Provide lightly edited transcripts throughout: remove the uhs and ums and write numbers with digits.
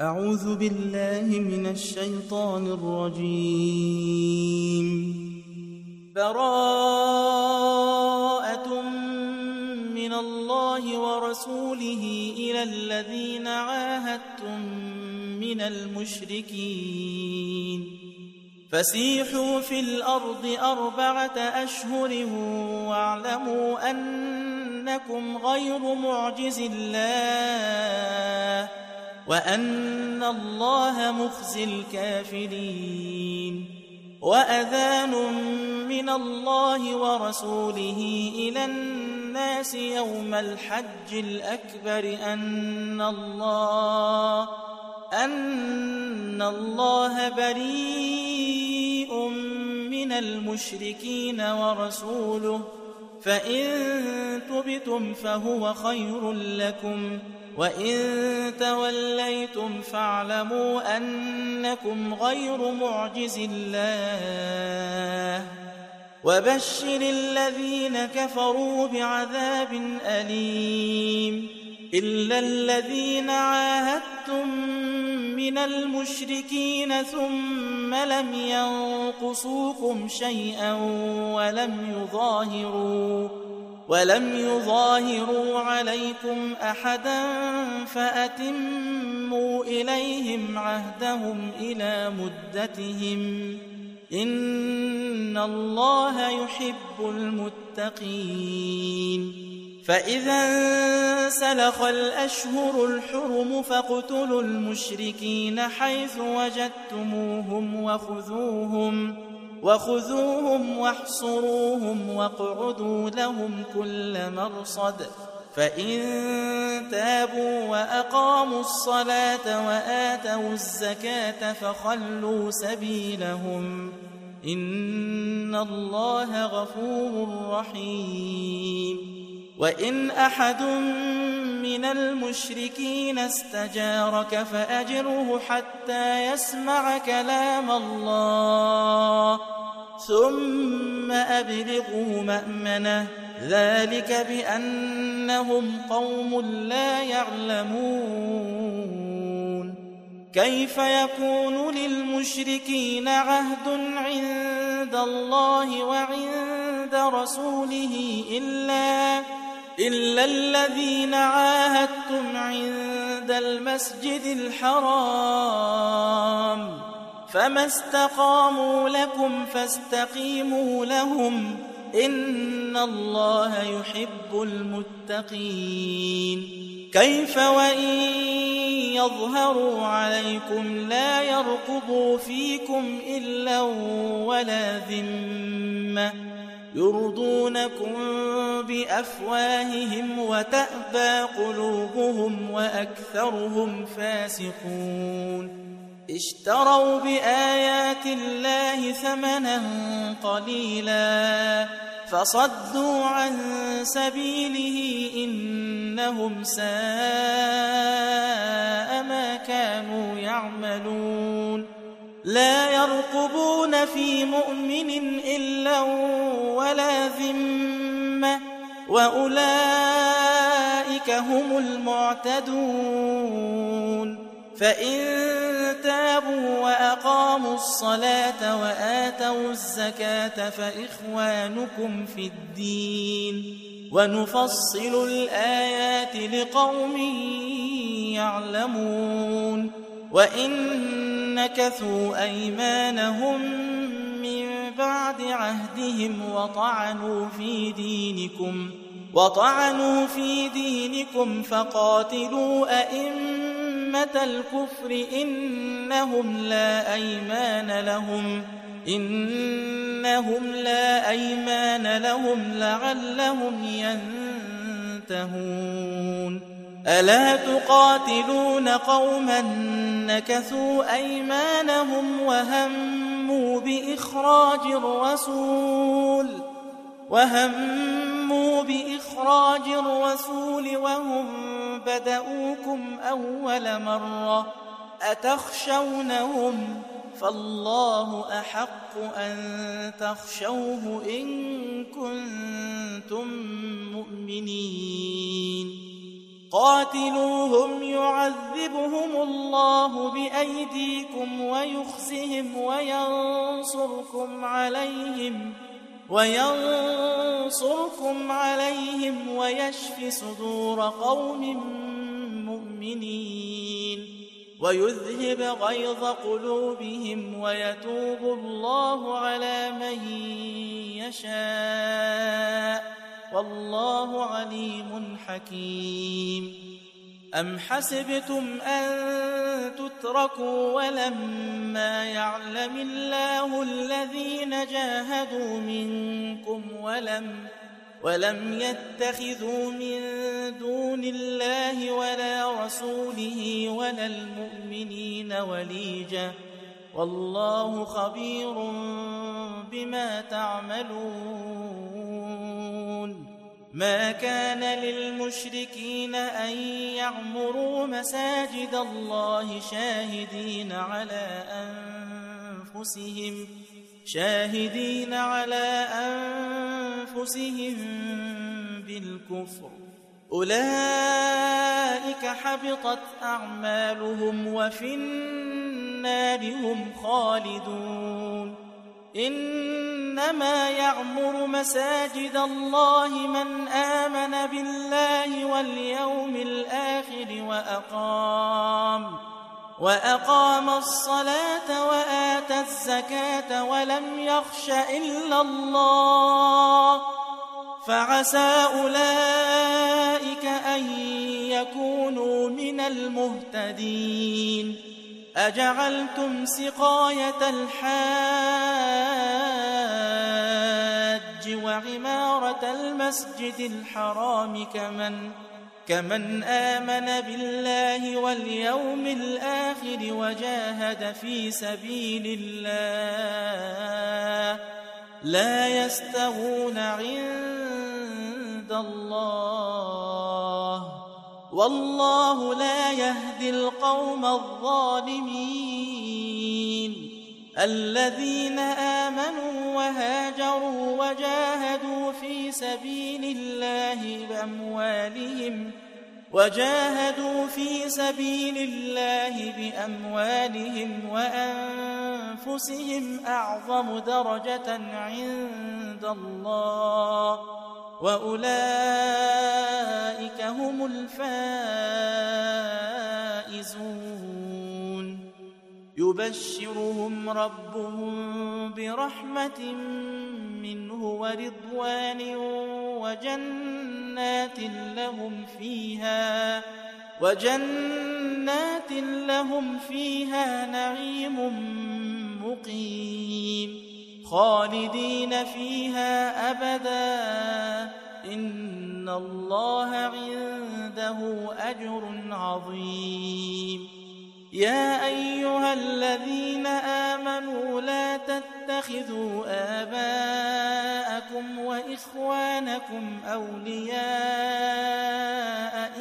أعوذ بالله من الشيطان الرجيم. براءة من الله ورسوله إلى الذين عاهدتم من المشركين فسيحوا في الأرض 4 أشهر واعلموا أنكم غير معجز الله وأن الله مخزي الكافرين. وأذان من الله ورسوله إلى الناس يوم الحج الأكبر أن الله بريء من المشركين ورسوله فإن تبتم فهو خير لكم وإن توليتم فاعلموا أنكم غير معجز الله وبشر الذين كفروا بعذاب أليم. إلا الذين عاهدتم من المشركين ثم لم ينقصوكم شيئا ولم يظاهروا عليكم أحدا فأتموا إليهم عهدهم إلى مدتهم إن الله يحب المتقين. فإذا انسلخ الأشهر الحرم فاقتلوا المشركين حيث وجدتموهم وخذوهم واحصروهم واقعدوا لهم كل مرصد فإن تابوا وأقاموا الصلاة وآتوا الزكاة فخلوا سبيلهم إن الله غفور رحيم. وإن أحد من المشركين استجارك فأجره حتى يسمع كلام الله ثم أبلغه مأمنه ذلك بأنهم قوم لا يعلمون. كيف يكون للمشركين عهد عند الله وعند رسوله إلا الذين عاهدتم عند المسجد الحرام فما استقاموا لكم فاستقيموا لهم إن الله يحب المتقين. كيف وإن يظهروا عليكم لا يرقبوا فيكم إلا ولا ذمة يرضونكم بأفواههم وتأبى قلوبهم وأكثرهم فاسقون. اشتروا بآيات الله ثمنا قليلا فصدوا عن سبيله إنهم ساء ما كانوا يعملون. لا يرقبون في مؤمن إلا ولا ذمة وأولئك هم المعتدون. فإن تابوا وأقاموا الصلاة وآتوا الزكاة فإخوانكم في الدين ونفصل الآيات لقوم يعلمون. وإن نكثوا أيمانهم من بعد عهدهم وطعنوا في دينكم فقاتلوا أئمة الكفر إنهم لا أيمان لهم لعلهم ينتهون. ألا تقاتلون قوما نكثوا أيمانهم وهموا بإخراج الرسول وهم بدؤوكم أول مرة أتخشونهم فالله أحق أن تخشوه إن كنتم مؤمنين. قاتلوهم يعذبهم الله بأيديكم ويخزهم وينصركم عليهم ويشف صدور قوم مؤمنين ويذهب غيظ قلوبهم ويتوب الله على من يشاء والله عليم حكيم. أم حسبتم أن تتركوا ولما يعلم الله الذين جاهدوا منكم ولم يتخذوا من دون الله ولا رسوله ولا المؤمنين وليجا والله خبير بما تعملون. ما كان للمشركين أن يعمروا مساجد الله شاهدين على أنفسهم بالكفر أولئك حبطت أعمالهم وفي النار هم خالدون. إنما يعمر مساجد الله من آمن بالله واليوم الآخر وأقام الصلاة وآتى الزكاة ولم يخش إلا الله فعسى أولئك أن يكونوا من المهتدين. أجعلتم سقاية الحاج وعمارة المسجد الحرام كمن آمن بالله واليوم الآخر وجاهد في سبيل الله لا يستوون عند الله والله لا يهدي القوم الظالمين. الذين آمنوا وهاجروا وجاهدوا في سبيل الله بأموالهم وأنفسهم أعظم درجة عند الله وأولئك هم الفائزون. يبشرهم ربهم برحمة منه ورضوان وجنات لهم فيها نعيم مقيم خالدين فيها أبدا إن الله عنده أجر عظيم. يا أيها الذين آمنوا لا تتخذوا آباءكم وإخوانكم أولياء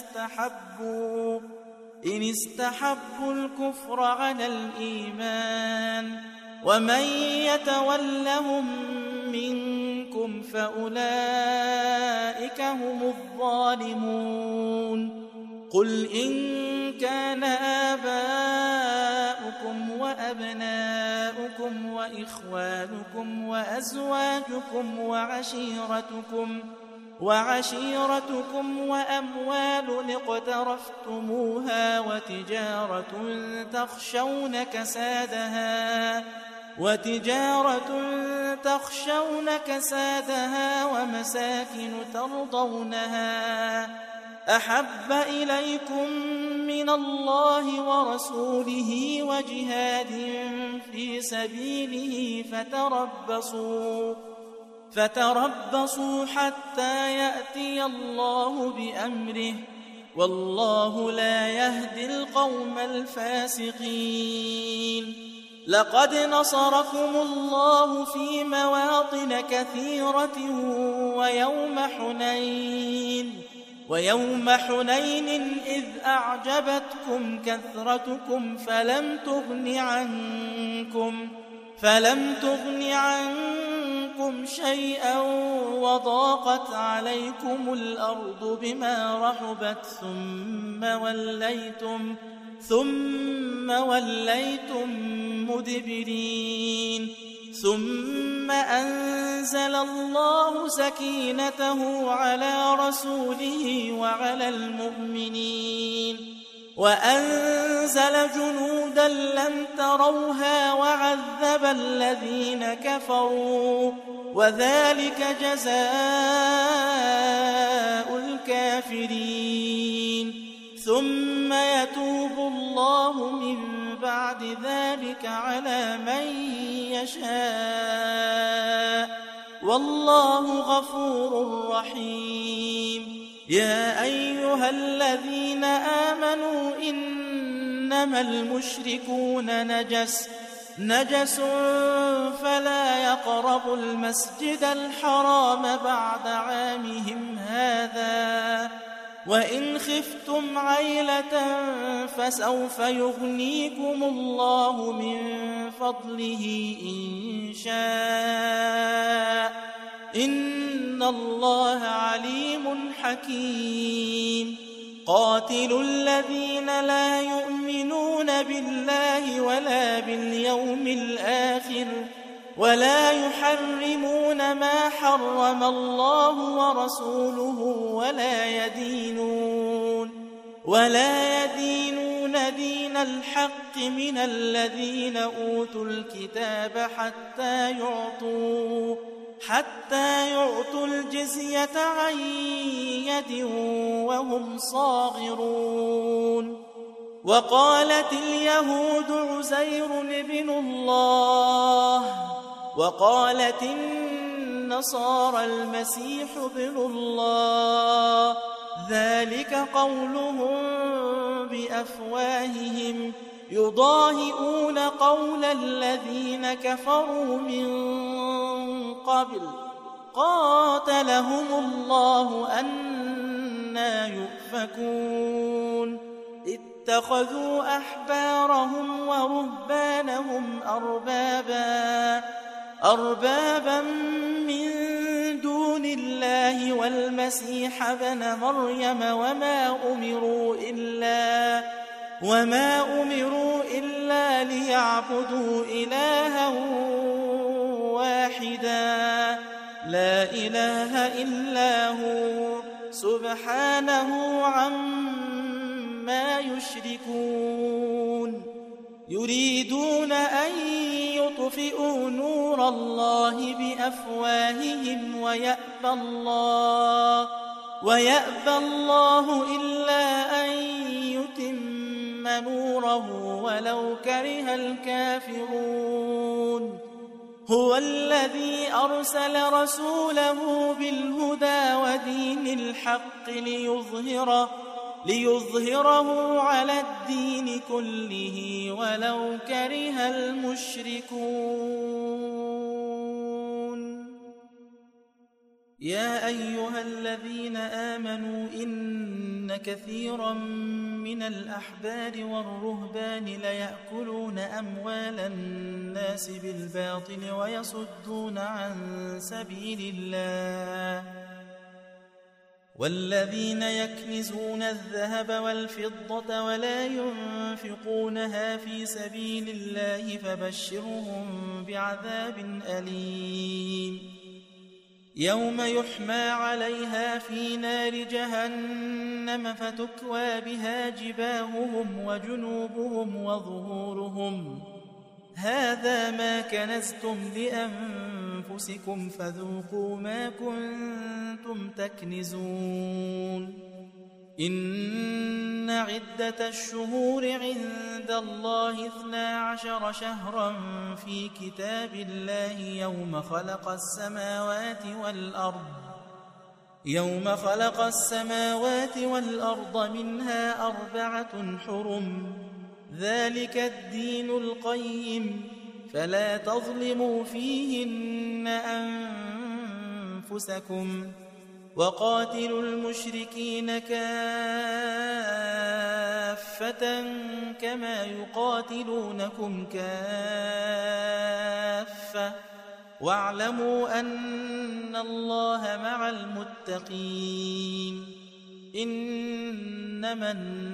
إن استحبوا الكفر على الإيمان ومن يتولهم منكم فأولئك هم الظالمون. قل إن كان آباؤكم وأبناؤكم وإخوانكم وأزواجكم وعشيرتكم وأموال اقترفتموها وتجارة تخشون كسادها ومساكن ترضونها أحب إليكم من الله ورسوله وجهاد في سبيله فتربصوا حتى يأتي الله بأمره والله لا يهدي القوم الفاسقين. لقد نصركم الله في مواطن كثيرة ويوم حنين إذ أعجبتكم كثرتكم فلم تغن عنكم منكم شيئا وضاقت عليكم الأرض بما رحبت ثم وليتم مدبرين ثم أنزل الله سكينته على رسوله وعلى المؤمنين وأنزل جنودا لم تروها وعذب الذين كفروا وذلك جزاء الكافرين ثم يتوب الله من بعد ذلك على من يشاء والله غفور رحيم يا أيها الذين آمنوا إنما المشركون نجس فلا يقربوا المسجد الحرام بعد عامهم هذا وإن خفتم عيلة فسوف يغنيكم الله من فضله إن شاء إن الله عليم حكيم قاتلوا الذين لا يؤمنون بالله ولا باليوم الآخر ولا يحرمون ما حرم الله ورسوله ولا يدينون دين الحق من الذين أوتوا الكتاب حتى يعطوا الجزية عن يد وهم صاغرون وقالت اليهود عزير ابن الله وقالت النصارى المسيح ابن الله ذلك قولهم بأفواههم يضاهئون قول الذين كفروا من قبل قاتلهم الله أنى يؤفكون اتخذوا أحبارهم ورهبانهم أربابا من دون الله والمسيح ابن مريم وما أمروا إلا ليعبدوا إلها واحدا لا إله إلا هو سبحانه عما يشركون يريدون أن يطفئوا نور الله بأفواههم ويأبى الله إلا أن يتم نوره ولو كره الكافرون هو الذي أرسل رسوله بالهدى ودين الحق ليظهره على الدين كله ولو كره المشركون يا أيها الذين آمنوا إن كثيرا من الأحبار والرهبان ليأكلون أموال الناس بالباطل ويصدون عن سبيل الله والذين يكنزون الذهب والفضة ولا ينفقونها في سبيل الله فبشرهم بعذاب أليم يوم يحمى عليها في نار جهنم فتكوى بها جباههم وجنوبهم وظهورهم هذا ما كنزتم لأنفسكم فذوقوا ما كنتم تكنزون إن عدة الشهور عند الله 12 شهرا في كتاب الله يوم خلق السماوات والأرض منها 4 حرم ذلك الدين القيم فلا تظلموا فيهن أنفسكم وقاتلوا المشركين كافة كما يقاتلونكم كافة واعلموا أن الله مع المتقين إنما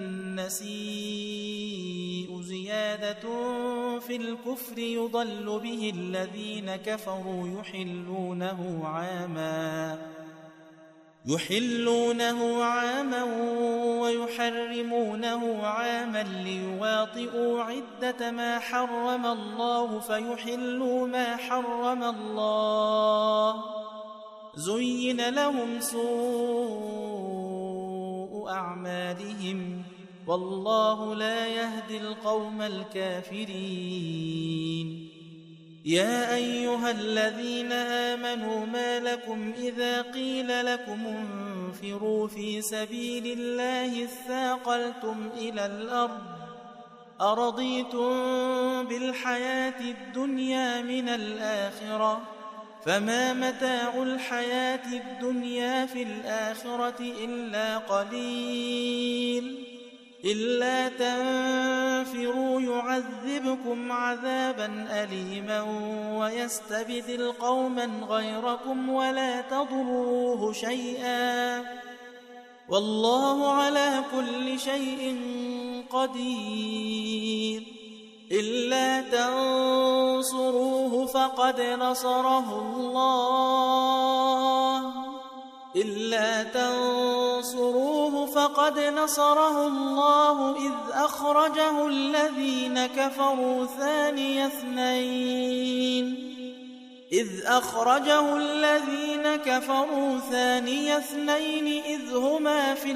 النسيء زيادة في الكفر يضل به الذين كفروا يحلونه عاما ويحرمونه عاما ليواطئوا عدة ما حرم الله فيحلوا ما حرم الله زين لهم سوء أعمالهم والله لا يهدي القوم الكافرين يا أيها الذين آمنوا ما لكم إذا قيل لكم انفروا في سبيل الله اثاقلتم إلى الأرض أرضيتم بالحياة الدنيا من الآخرة فما متاع الحياة الدنيا في الآخرة إلا قليل إلا تنفروا يعذبكم عذابا أليما ويستبدل قوما غيركم ولا تضروه شيئا والله على كل شيء قدير إلا تنصروه فقد نصره الله إذ أخرجه الذين كفروا ثاني اثنين إذ هما في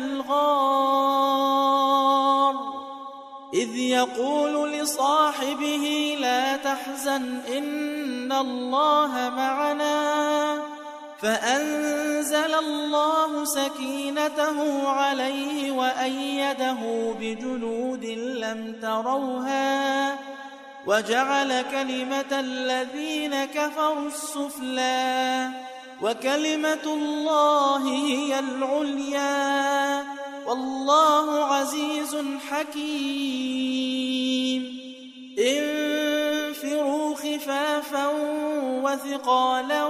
الغار إذ يقول لصاحبه لا تحزن إن الله معنا فأنزل الله سكينته عليه وأيده بجنود لم تروها وجعل كلمة الذين كفروا السفلى وكلمة الله هي العليا والله عزيز حكيم انفروا خفافا وثقالا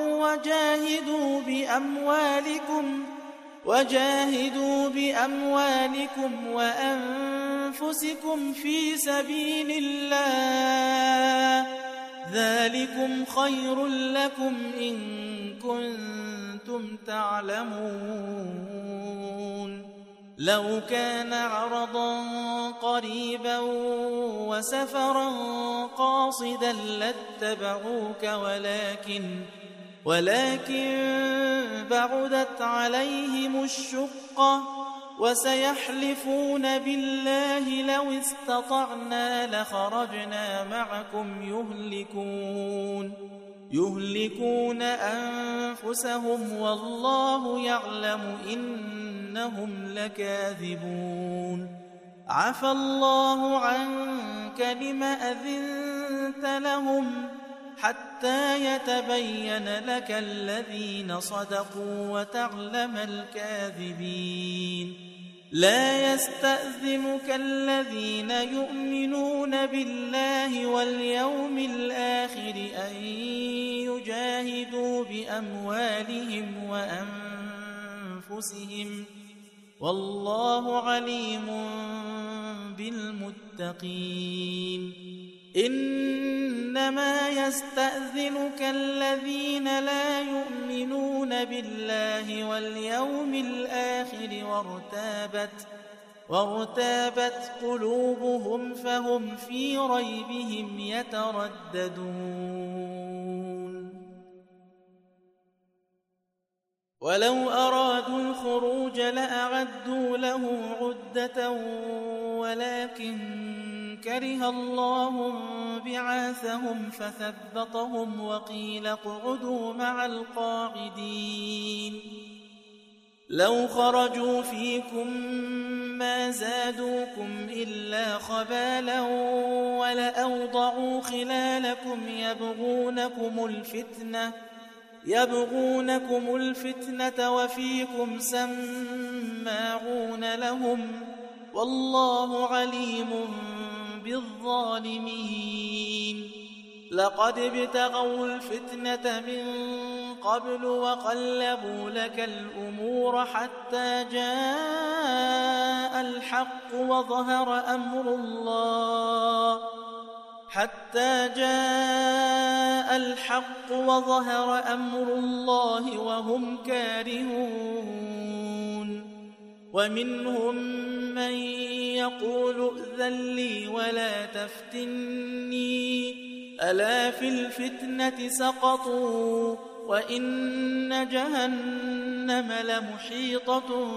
وجاهدوا بأموالكم وأنفسكم في سبيل الله ذلكم خير لكم إن كنتم تعلمون لو كان عرضا قريبا وسفرا قاصدا لاتبعوك ولكن بعدت عليهم الشقة وسيحلفون بالله لو استطعنا لخرجنا معكم يهلكون أنفسهم والله يعلم إنهم لكاذبون عفى الله عنك لم أذنت لهم حتى يتبين لك الذين صدقوا وتعلم الكاذبين لا يستأذنك الذين يؤمنون بالله واليوم الآخر أن يجاهدوا بأموالهم وأنفسهم والله عليم بالمتقين إنما يستأذنك الذين لا يؤمنون بالله واليوم الآخر وارتابت قلوبهم فهم في ريبهم يترددون ولو أرادوا الخروج لأعدوا له عدة ولكن كره الله بعاثهم فثبطهم وقيل اقعدوا مع القاعدين لو خرجوا فيكم ما زادوكم إلا خبالا ولأوضعوا خلالكم يبغونكم الفتنة وفيكم سماعون لهم والله عليم بالظالمين لقد ابتغوا الفتنة من قبل وقلبوا لك الأمور حتى جاء الحق وظهر أمر الله وهم كارهون ومنهم من يقول ائذن لي ولا تفتني ألا في الفتنة سقطوا وإن جهنم لمحيطة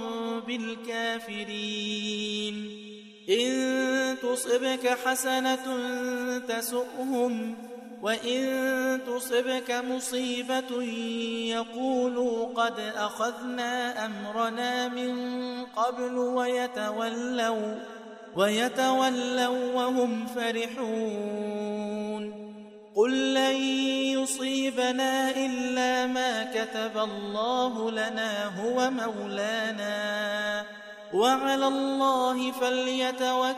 بالكافرين إن تصبك حسنة تسؤهم وإن تصبك مصيبة يقولوا قد أخذنا أمرنا من قبل ويتولوا وهم فرحون قل لن يصيبنا إلا ما كتب الله لنا هو مولانا وعلى الله فليتوكل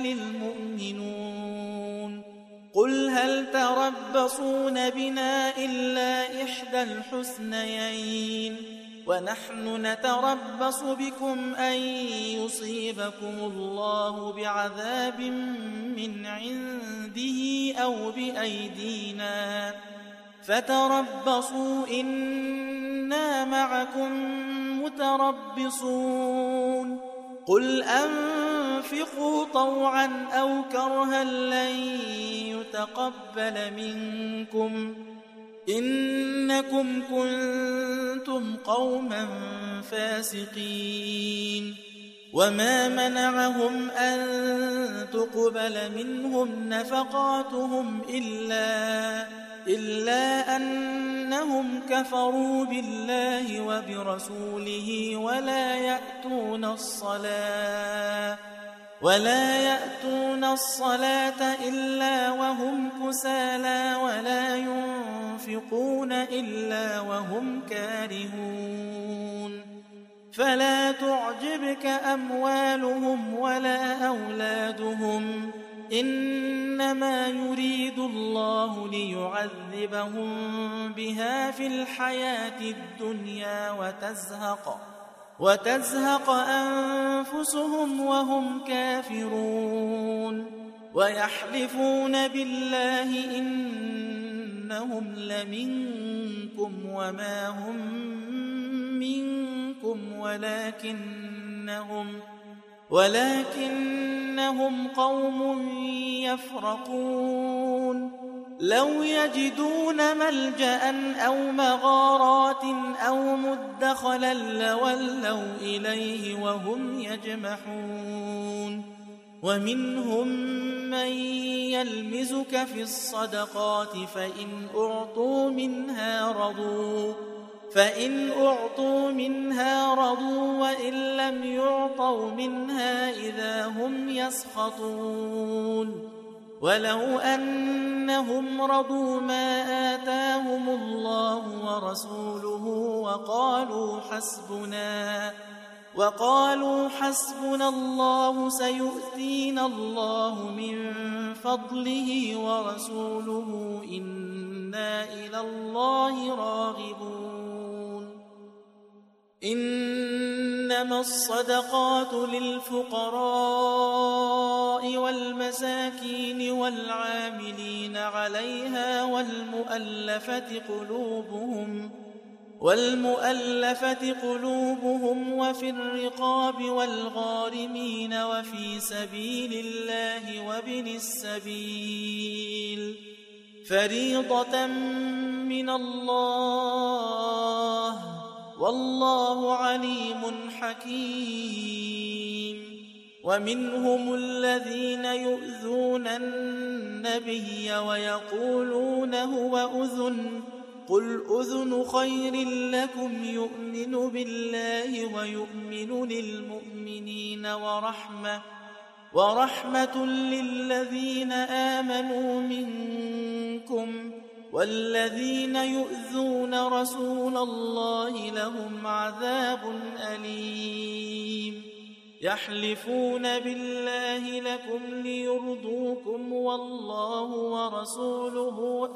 المؤمنون قل هل تربصون بنا إلا إحدى الحسنيين ونحن نتربص بكم أن يصيبكم الله بعذاب من عنده أو بأيدينا فتربصوا إنا معكم متربصون قل أنفقوا طوعا أو كرها لن يتقبل منكم إنكم كنتم قوما فاسقين وما منعهم أن تقبل منهم نفقاتهم إلا أنهم كفروا بالله وبرسوله ولا يأتون الصلاة إلا وهم كسالى ولا ينفقون إلا وهم كارهون فلا تعجبك أموالهم ولا أولادهم إنما يريد الله ليعذبهم بها في الحياة الدنيا وتزهق أنفسهم وهم كافرون ويحلفون بالله إنهم لمنكم وما هم منكم ولكنهم قوم يفرقون لو يجدون ملجأ أو مغارات أو مدخلا لولوا إليه وهم يجمحون ومنهم من يلمزك في الصدقات فإن أعطوا منها رضوا وإن لم يعطوا منها إذا هم يسخطون ولو أنهم رضوا ما آتاهم الله ورسوله وقالوا حسبنا الله سيؤتينا الله من فضله ورسوله إنا إلى الله راغبون إنما الصدقات للفقراء والمساكين والعاملين عليها والمؤلفة قلوبهم وفي الرقاب والغارمين وفي سبيل الله وابن السبيل فريضة من الله والله عليم حكيم ومنهم الذين يؤذون النبي ويقولون هو أذن قل أذن خير لكم يؤمن بالله ويؤمن للمؤمنين ورحمة للذين آمنوا منكم والذين يؤذون رسول الله لهم عذاب أليم يحلفون بالله لكم ليرضوكم والله ورسوله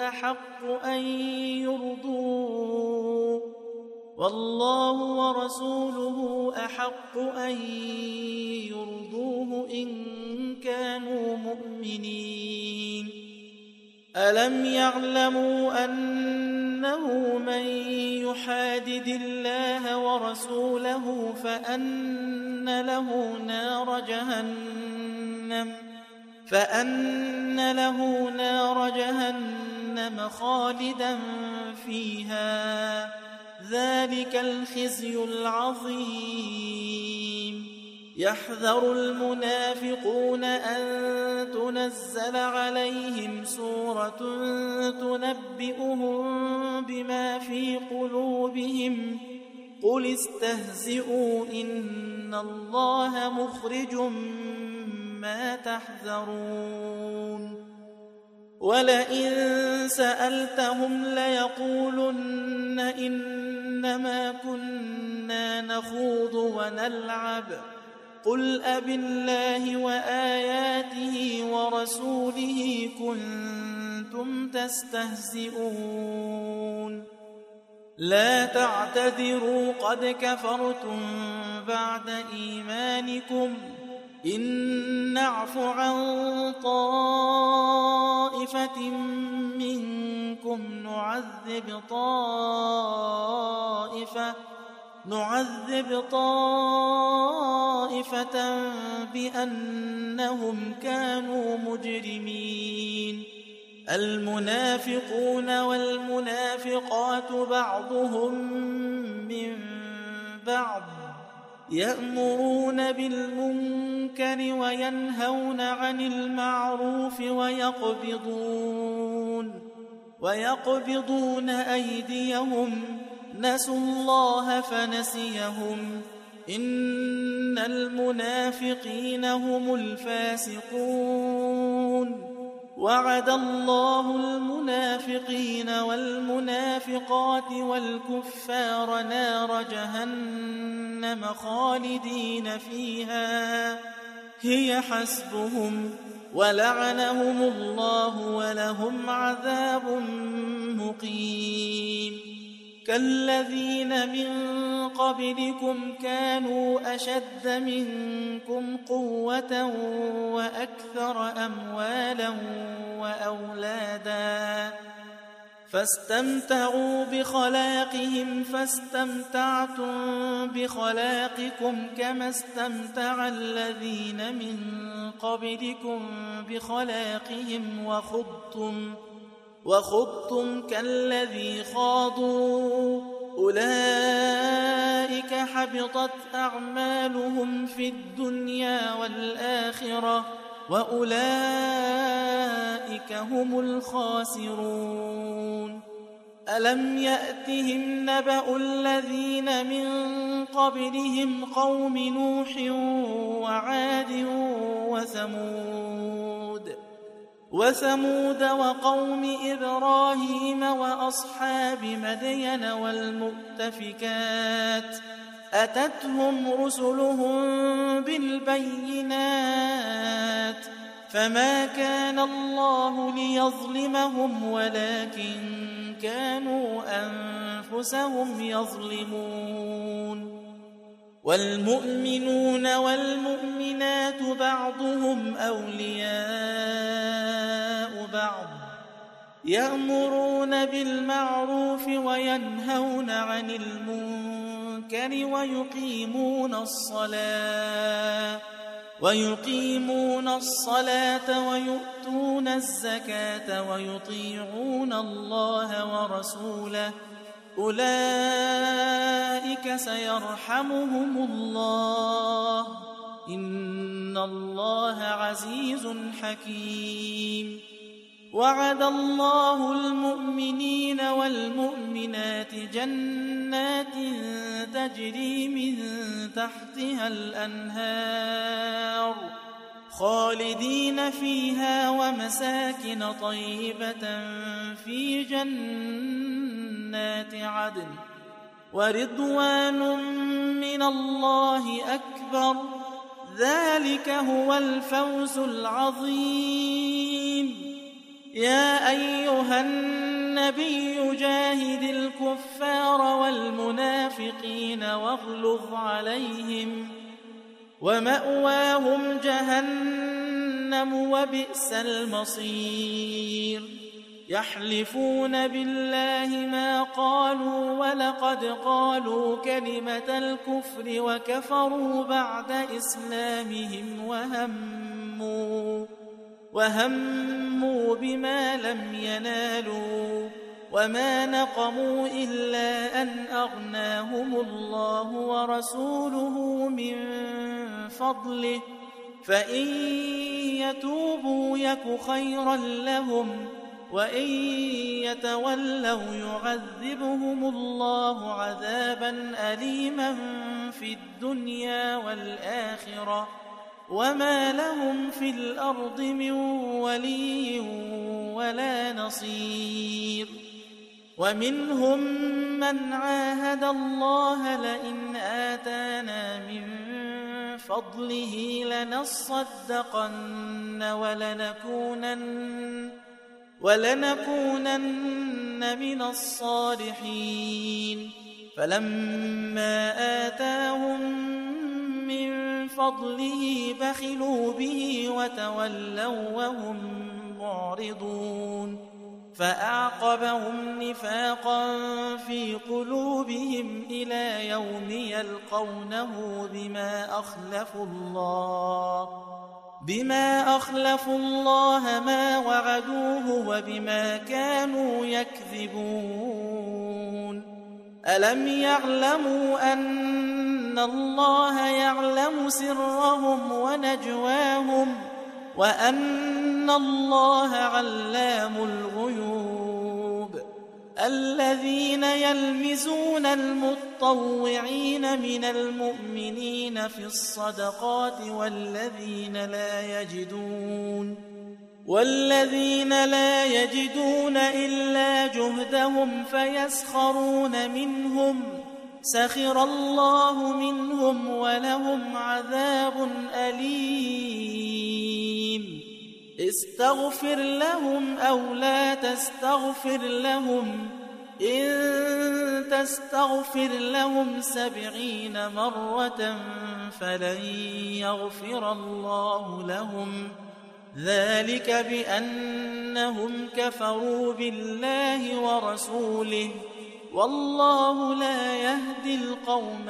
أحق أن يرضوه إن كانوا مؤمنين. ألم يعلموا أنه من يحادد الله ورسوله فأن له نار جهنم خالدا فيها ذلك الخزي العظيم. يحذر المنافقون أن تنزل عليهم سورة تنبئهم بما في قلوبهم قل استهزئوا إن الله مخرج ما تحذرون. ولئن سألتهم ليقولن إنما كنا نخوض ونلعب قل أبالله وآياته ورسوله كنتم تستهزئون. لا تعتذروا قد كفرتم بعد إيمانكم إن نعف عن طائفة منكم نعذب طائفة بأنهم كانوا مجرمين. المنافقون والمنافقات بعضهم من بعض يأمرون بالمنكر وينهون عن المعروف ويقبضون أيديهم نسوا الله فنسيهم إن المنافقين هم الفاسقون. وعد الله المنافقين والمنافقات والكفار نار جهنم خالدين فيها هي حسبهم ولعنهم الله ولهم عذاب مقيم. كالذين من قبلكم كانوا أشد منكم قوة وأكثر أموالا وأولادا فاستمتعوا بخلاقهم فاستمتعتم بخلاقكم كما استمتع الذين من قبلكم بخلاقهم وخضتم كالذي خاضوا أولئك حبطت أعمالهم في الدنيا والآخرة وأولئك هم الخاسرون. ألم يأتهم نبأ الذين من قبلهم قوم نوح وعاد وثمود وقوم إبراهيم وأصحاب مدين والمؤتفكات أتتهم رسلهم بالبينات فما كان الله ليظلمهم ولكن كانوا أنفسهم يظلمون. والمؤمنون والمؤمنات بعضهم أولياء بعض يأمرون بالمعروف وينهون عن المنكر ويقيمون الصلاة ويؤتون الزكاة ويطيعون الله ورسوله أولئك سيرحمهم الله إن الله عزيز حكيم. وعد الله المؤمنين والمؤمنات جنات تجري من تحتها الأنهار خالدين فيها ومساكن طيبة في جنات عدن ورضوان من الله أكبر ذلك هو الفوز العظيم. يا أيها النبي جاهد الكفار والمنافقين واغلظ عليهم ومأواهم جهنم وبئس المصير. يحلفون بالله ما قالوا ولقد قالوا كلمة الكفر وكفروا بعد إسلامهم وهموا بما لم ينالوا وما نقموا إلا أن أغناهم الله ورسوله من فضله فإن يتوبوا يك خيرا لهم وإن يتولوا يعذبهم الله عذابا أليما في الدنيا والآخرة وما لهم في الأرض من ولي ولا نصير. ومنهم من عاهد الله لئن آتانا من فضله لنصدقن ولنكونن من الصالحين. فلما آتاهم من فضله بخلوا به وتولوا وهم معرضون. فأعقبهم نفاقا في قلوبهم إلى يوم يلقونه بما أخلفوا الله ما وعدوه وبما كانوا يكذبون. ألم يعلموا أن الله يعلم سرهم ونجواهم وأن الله علام الغيوب. الذين يلمزون المطوعين من المؤمنين في الصدقات والذين لا يجدون إلا جهدهم فيسخرون منهم سخر الله منهم ولهم عذاب أليم. استغفر لهم أو لا تستغفر لهم إن تستغفر لهم 70 مرة فلن يغفر الله لهم ذلك بأنهم كفروا بالله ورسوله والله لا يهدي القوم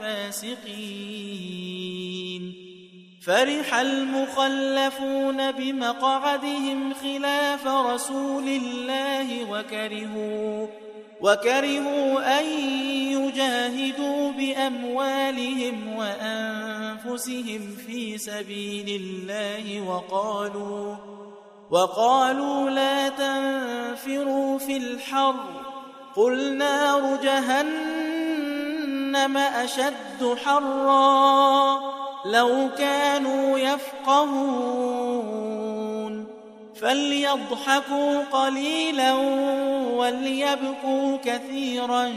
الفاسقين. فرح المخلفون بمقعدهم خلاف رسول الله وكرهوا أن يجاهدوا بأموالهم وأنفسهم في سبيل الله وقالوا لا تنفروا في الحر قل نار جهنم أشد حرا لو كانوا يفقهون. فليضحكوا قليلا وليبكوا كثيرا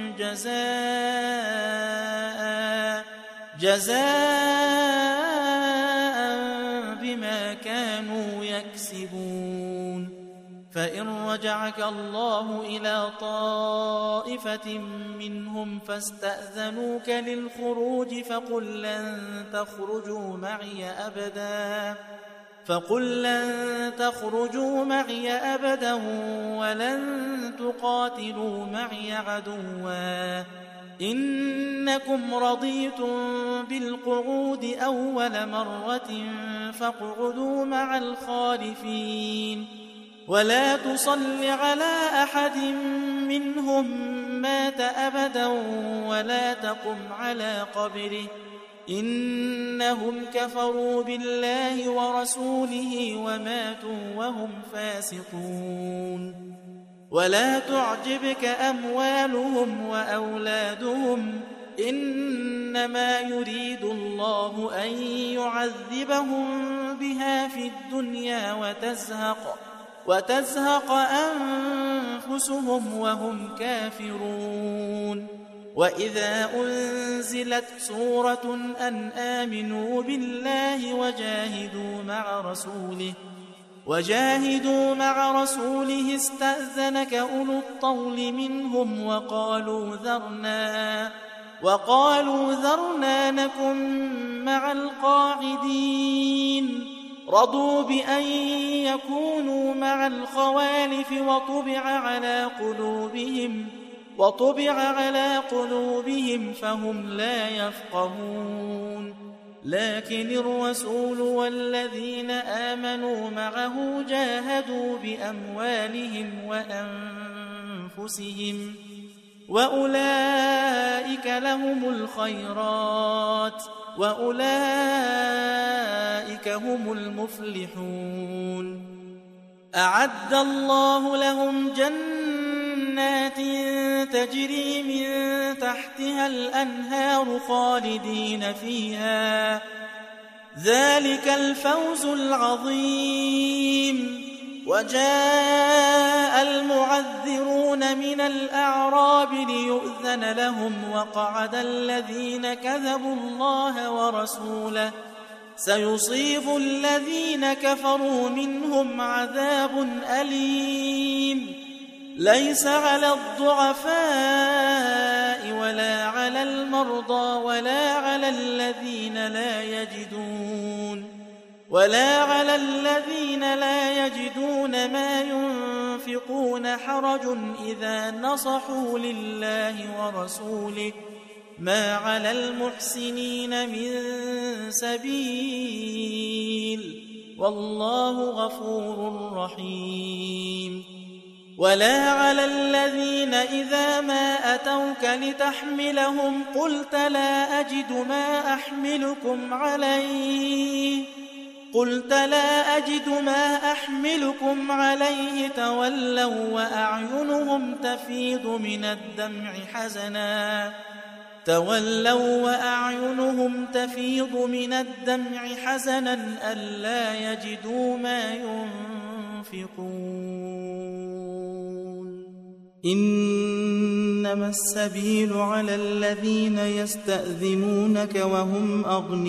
جزاء بما كانوا يكسبون. فإن رجعك الله إلى طائفة منهم فاستأذنوك للخروج فقل لن تخرجوا معي أبدا ولن تقاتلوا معي عدوا إنكم رضيتم بالقعود أول مرة فاقعدوا مع الخالفين. ولا تصل على أحد منهم مات أبدا ولا تقم على قبره إنهم كفروا بالله ورسوله وماتوا وهم فاسقون. ولا تعجبك أموالهم وأولادهم إنما يريد الله أن يعذبهم بها في الدنيا وتزهق أنفسهم وهم كافرون. وإذا أنزلت سورة أن آمنوا بالله وجاهدوا مع رسوله استأذنك أولو الطول منهم وقالوا ذرنا نكن مع القاعدين رضوا بأن يكونوا مع الخوالف وطبع على قلوبهم فهم لا يفقهون لكن الرسول والذين آمنوا معه جاهدوا بأموالهم وأنفسهم وأولئك لهم الخيرات وأولئك هم المفلحون أعد الله لهم جنات تجري من تحتها الأنهار خالدين فيها ذلك الفوز العظيم وجاء المعذرون من الأعراب ليؤذن لهم وقعد الذين كذبوا الله ورسوله سيصيب الذين كفروا منهم عذاب أليم ليس على الضعفاء ولا على المرضى ولا على الذين لا يجدون ما ينفقون حرج إذا نصحوا لله ورسوله ما على المحسنين من سبيل والله غفور رحيم ولا على الذين إذا ما أتوك لتحملهم قلت لا أجد ما أحملكم عليه تولوا وأعينهم تفيض من الدمع حزنا ألا يجدوا ما ينفقون إنما السبيل على الذين يستأذنونك وهم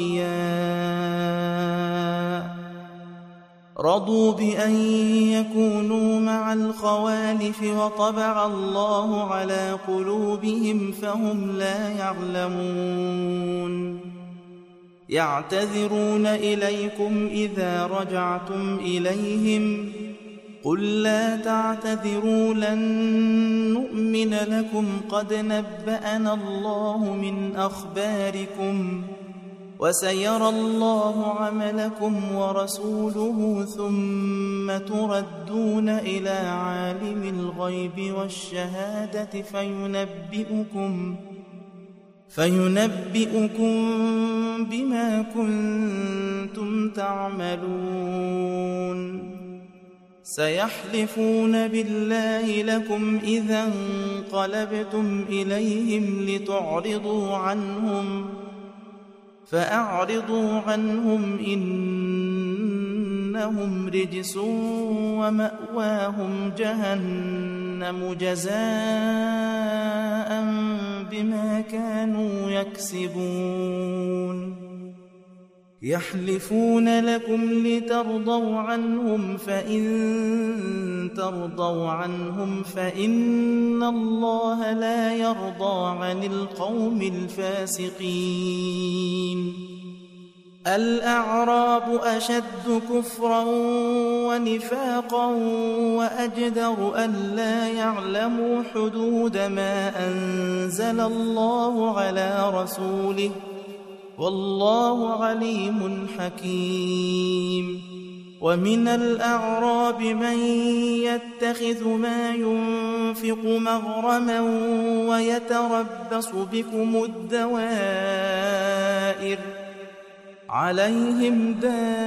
أغنياء رضوا بأن يكونوا مع الخوالف وطبع الله على قلوبهم فهم لا يعلمون يعتذرون إليكم إذا رجعتم إليهم قل لا تعتذروا لن نؤمن لكم قد نبأنا الله من أخباركم وسيرى الله عملكم ورسوله ثم تردون إلى عالم الغيب والشهادة فينبئكم بما كنتم تعملون سيحلفون بالله لكم إذا انقلبتم إليهم لتعرضوا عنهم فأعرضوا عنهم إنهم رجس ومأواهم جهنم جزاء بما كانوا يكسبون يحلفون لكم لترضوا عنهم فإن ترضوا عنهم فإن الله لا يرضى عن القوم الفاسقين الأعراب أشد كفرا ونفاقا وأجدر ألا يعلموا حدود ما أنزل الله على رسوله والله عليم حكيم ومن الأعراب من يتخذ ما ينفق مغرما ويتربص بكم الدوائر عليهم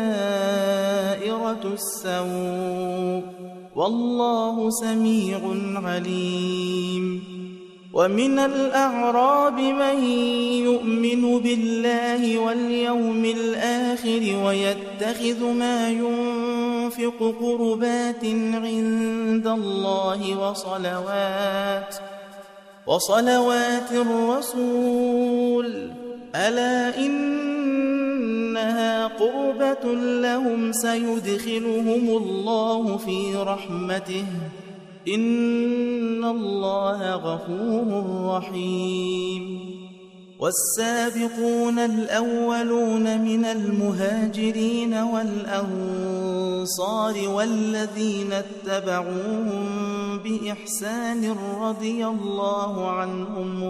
دائرة السوء والله سميع عليم ومن الأعراب من يؤمن بالله واليوم الآخر ويتخذ ما ينفق قربات عند الله وصلوات الرسول ألا إنها قربة لهم سيدخلهم الله في رحمته إن الله غفور رحيم والسابقون الأولون من المهاجرين والأنصار والذين اتبعوهم بإحسان رضي الله عنهم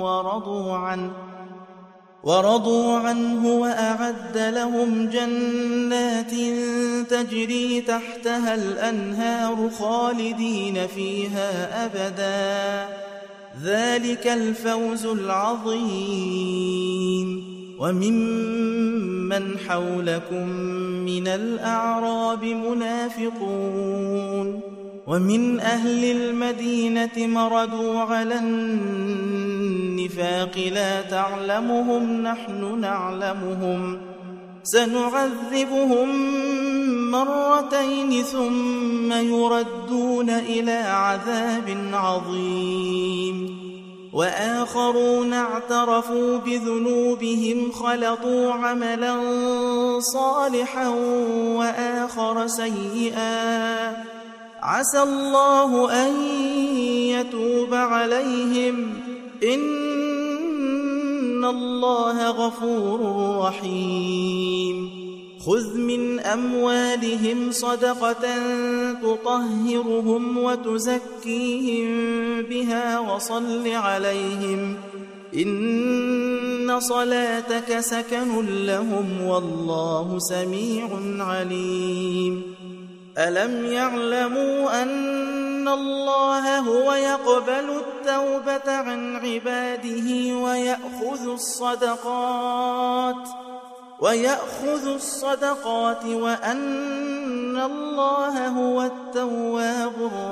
ورضوا عنه وأعد لهم جنات تجري تحتها الأنهار خالدين فيها أبدا ذلك الفوز العظيم وممن حولكم من الأعراب منافقون ومن أهل المدينة مردوا على النفاق لا تعلمهم نحن نعلمهم سنعذبهم مرتين ثم يردون إلى عذاب عظيم وآخرون اعترفوا بذنوبهم خلطوا عملا صالحا وآخر سيئا عسى الله أن يتوب عليهم إن الله غفور رحيم خذ من أموالهم صدقة تطهرهم وتزكيهم بها وصل عليهم إن صلاتك سكن لهم والله سميع عليم ألم يعلموا أن الله هو يقبل التوبة عن عباده ويأخذ الصدقات وأن الله هو التواب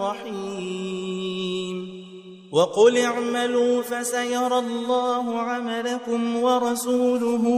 الرحيم وقل اعملوا فسيرى الله عملكم ورسوله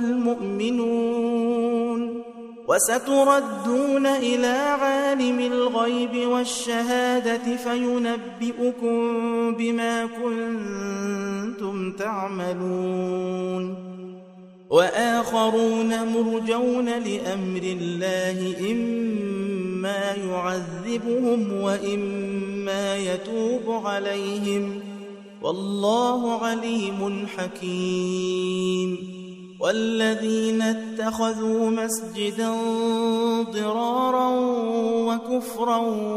والمؤمنون وستردون إلى عالم الغيب والشهادة فينبئكم بما كنتم تعملون وآخرون مرجون لأمر الله إما يعذبهم وإما يتوب عليهم والله عليم حكيم والذين اتخذوا مسجدا ضرارا وكفرا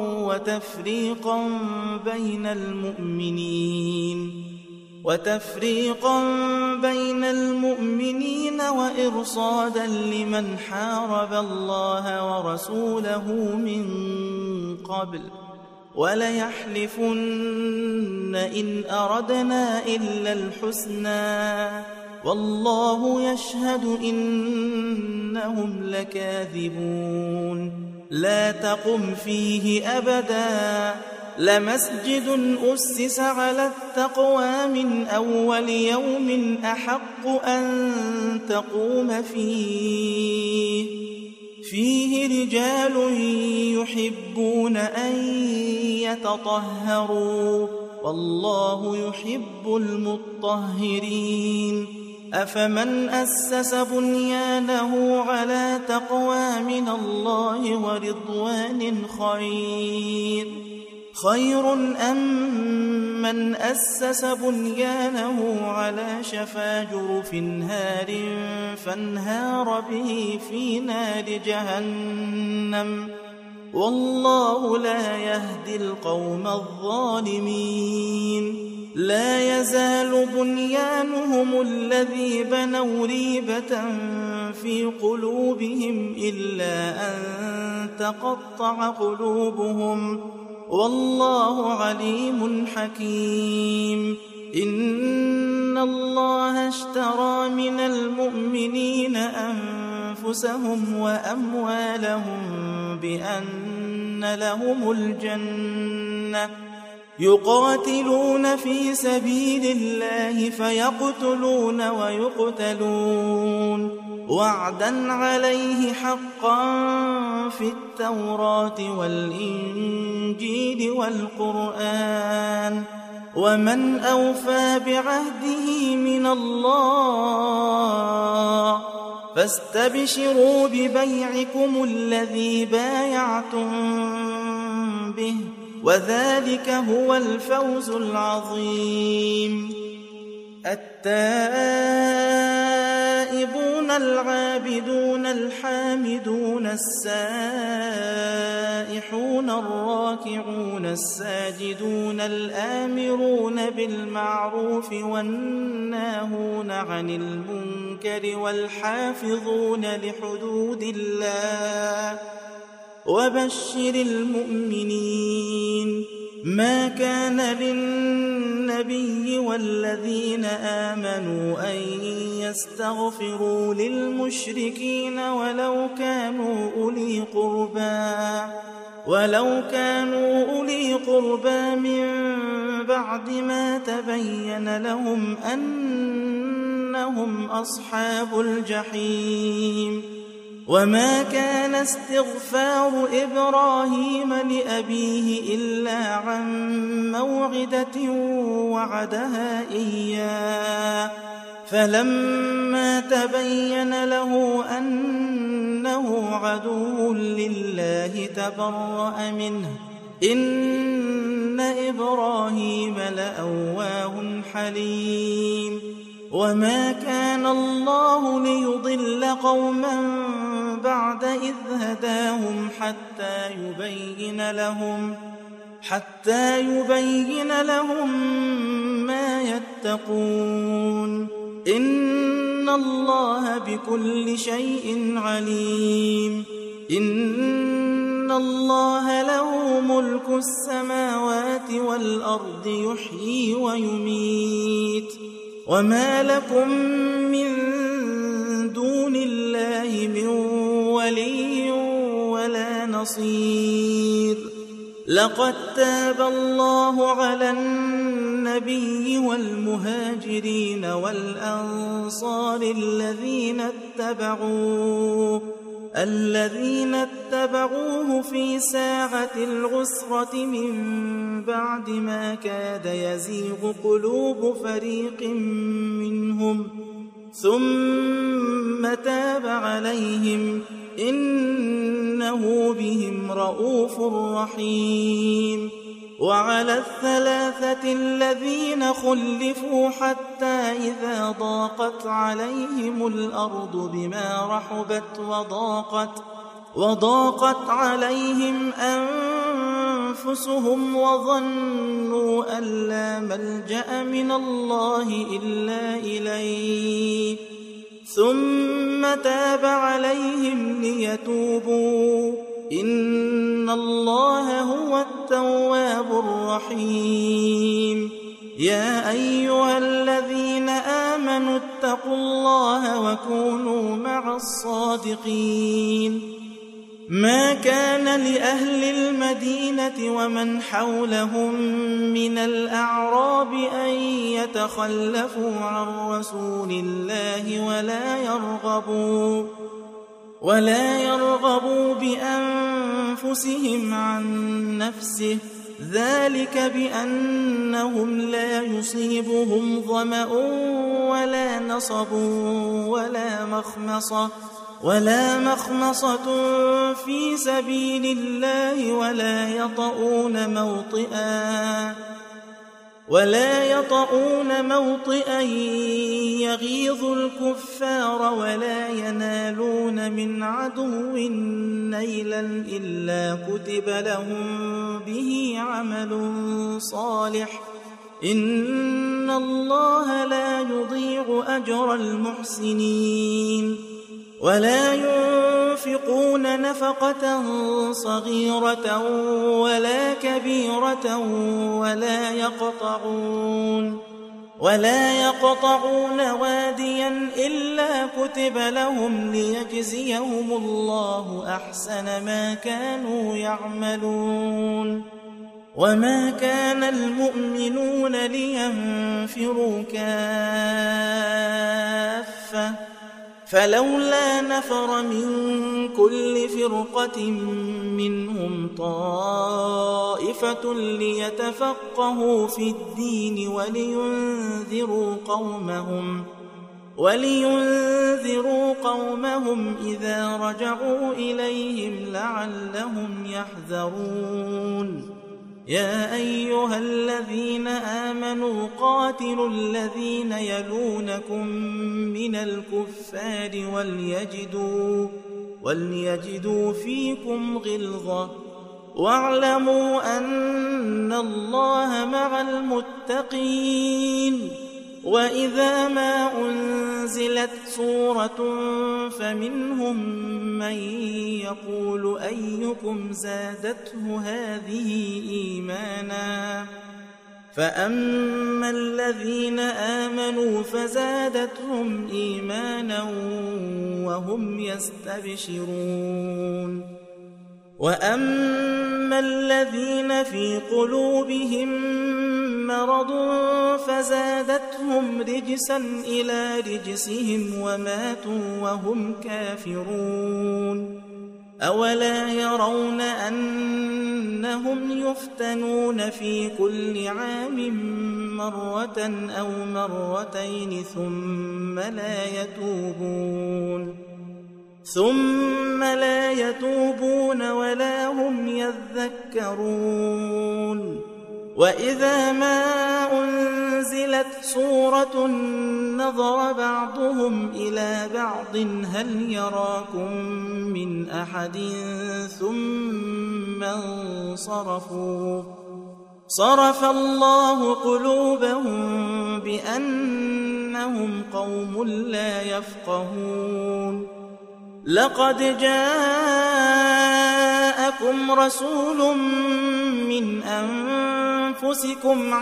وتفريقا بين المؤمنين وإرصادا لمن حارب الله ورسوله من قبل وليحلفن إن أردنا إلا الحسنى والله يشهد إنهم لكاذبون لا تقم فيه أبدا لمسجد أسس على التقوى من أول يوم أحق أن تقوم فيه رجال يحبون أن يتطهروا والله يحب المطهرين أفمن أسس بنيانه على تقوى من الله ورضوان خير أم من أسس بنيانه على شفا جرف هار فانهار به في نار جهنم والله لا يهدي القوم الظالمين لا يزال بنيانهم الذي بنوا ريبة في قلوبهم إلا أن تقطع قلوبهم والله عليم حكيم إن الله اشترى من المؤمنين أنفسهم وأموالهم بأن لهم الجنة يقاتلون في سبيل الله فيقتلون ويقتلون وعدا عليه حقا في التوراة والإنجيل والقرآن ومن أوفى بعهده من الله فاستبشروا ببيعكم الذي بايعتم به وذلك هو الفوز العظيم. التائبون العابدون الحامدون السائحون الراكعون الساجدون الآمرون بالمعروف والناهون عن المنكر والحافظون لحدود الله وبشر المؤمنين. ما كان للنبي والذين آمنوا أن يستغفروا للمشركين ولو كانوا أولي قربى من بعد ما تبين لهم أنهم أصحاب الجحيم. وما كان استغفار إبراهيم لأبيه إلا عن موعدة وعدها إياه فلما تبين له أنه عدو لله تبرأ منه إن إبراهيم لأواه حليم. وما كان الله ليضل قوما بعد إذ هداهم حتى يبين لهم ما يتقون إن الله بكل شيء عليم. إن الله له ملك السماوات والأرض يحيي ويميت وما لكم من دون الله من ولي ولا نصير. لقد تاب الله على النبي والمهاجرين والأنصار الذين اتبعوه في ساعة العسرة من بعد ما كاد يزيغ قلوب فريق منهم ثم تاب عليهم إنه بهم رؤوف رحيم. وعلى الثلاثة الذين خلفوا حتى إذا ضاقت عليهم الأرض بما رحبت وضاقت عليهم أنفسهم وظنوا أن لا ملجأ من الله إلا إليه ثم تاب عليهم ليتوبوا إن الله هو التواب الرحيم. يا أيها الذين آمنوا اتقوا الله وكونوا مع الصادقين. ما كان لأهل المدينة ومن حولهم من الأعراب أن يتخلفوا عن رسول الله ولا يرغبوا بأنفسهم عن نفسه ذلك بأنهم لا يصيبهم ظمأ ولا نصب ولا مخمصة في سبيل الله ولا يطؤون موطئا يغيظ الكفار ولا ينالون من عدو نيلا إلا كتب لهم به عمل صالح إن الله لا يضيع أجر المحسنين. ولا ينفقون نفقة صغيرة ولا كبيرة ولا يقطعون واديا إلا كتب لهم ليجزيهم الله أحسن ما كانوا يعملون. وما كان المؤمنون لينفروا كافة فلولا نفر من كل فرقة منهم طائفة طائفة ليتفقهوا في الدين ولينذروا قومهم إذا رجعوا إليهم لعلهم يحذرون يا أيها الذين آمنوا قاتلوا الذين يلونكم من الكفار وليجدوا فيكم غلظة واعلموا أن الله مع المتقين وإذا ما أنزلت سورة فمنهم من يقول أيكم زادته هذه إيمانا فأما الذين آمنوا فزادتهم إيمانا وهم يستبشرون وأما الذين في قلوبهم مرض فزادتهم رجسا إلى رجسهم وماتوا وهم كافرون أولا يرون أنهم يفتنون في كل عام مرة أو مرتين ثم لا يتوبون ولا هم يذكرون وإذا ما أنزلت سورة نظر بعضهم إلى بعض هل يراكم من أحد ثم انصرفوا صرف الله قلوبهم بأنهم قوم لا يفقهون لقد جاءكم رسول من أنفسكم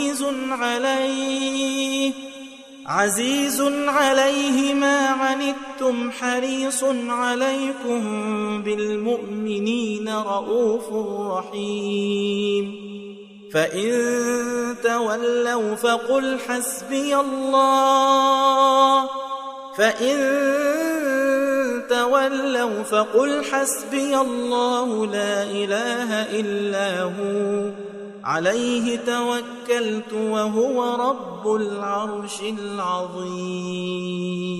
عزيز عليه ما عنتم حريص عليكم بالمؤمنين رؤوف رحيم فإن تولوا فقل حسبي الله لا إله إلا هو عليه توكلت وهو رب العرش العظيم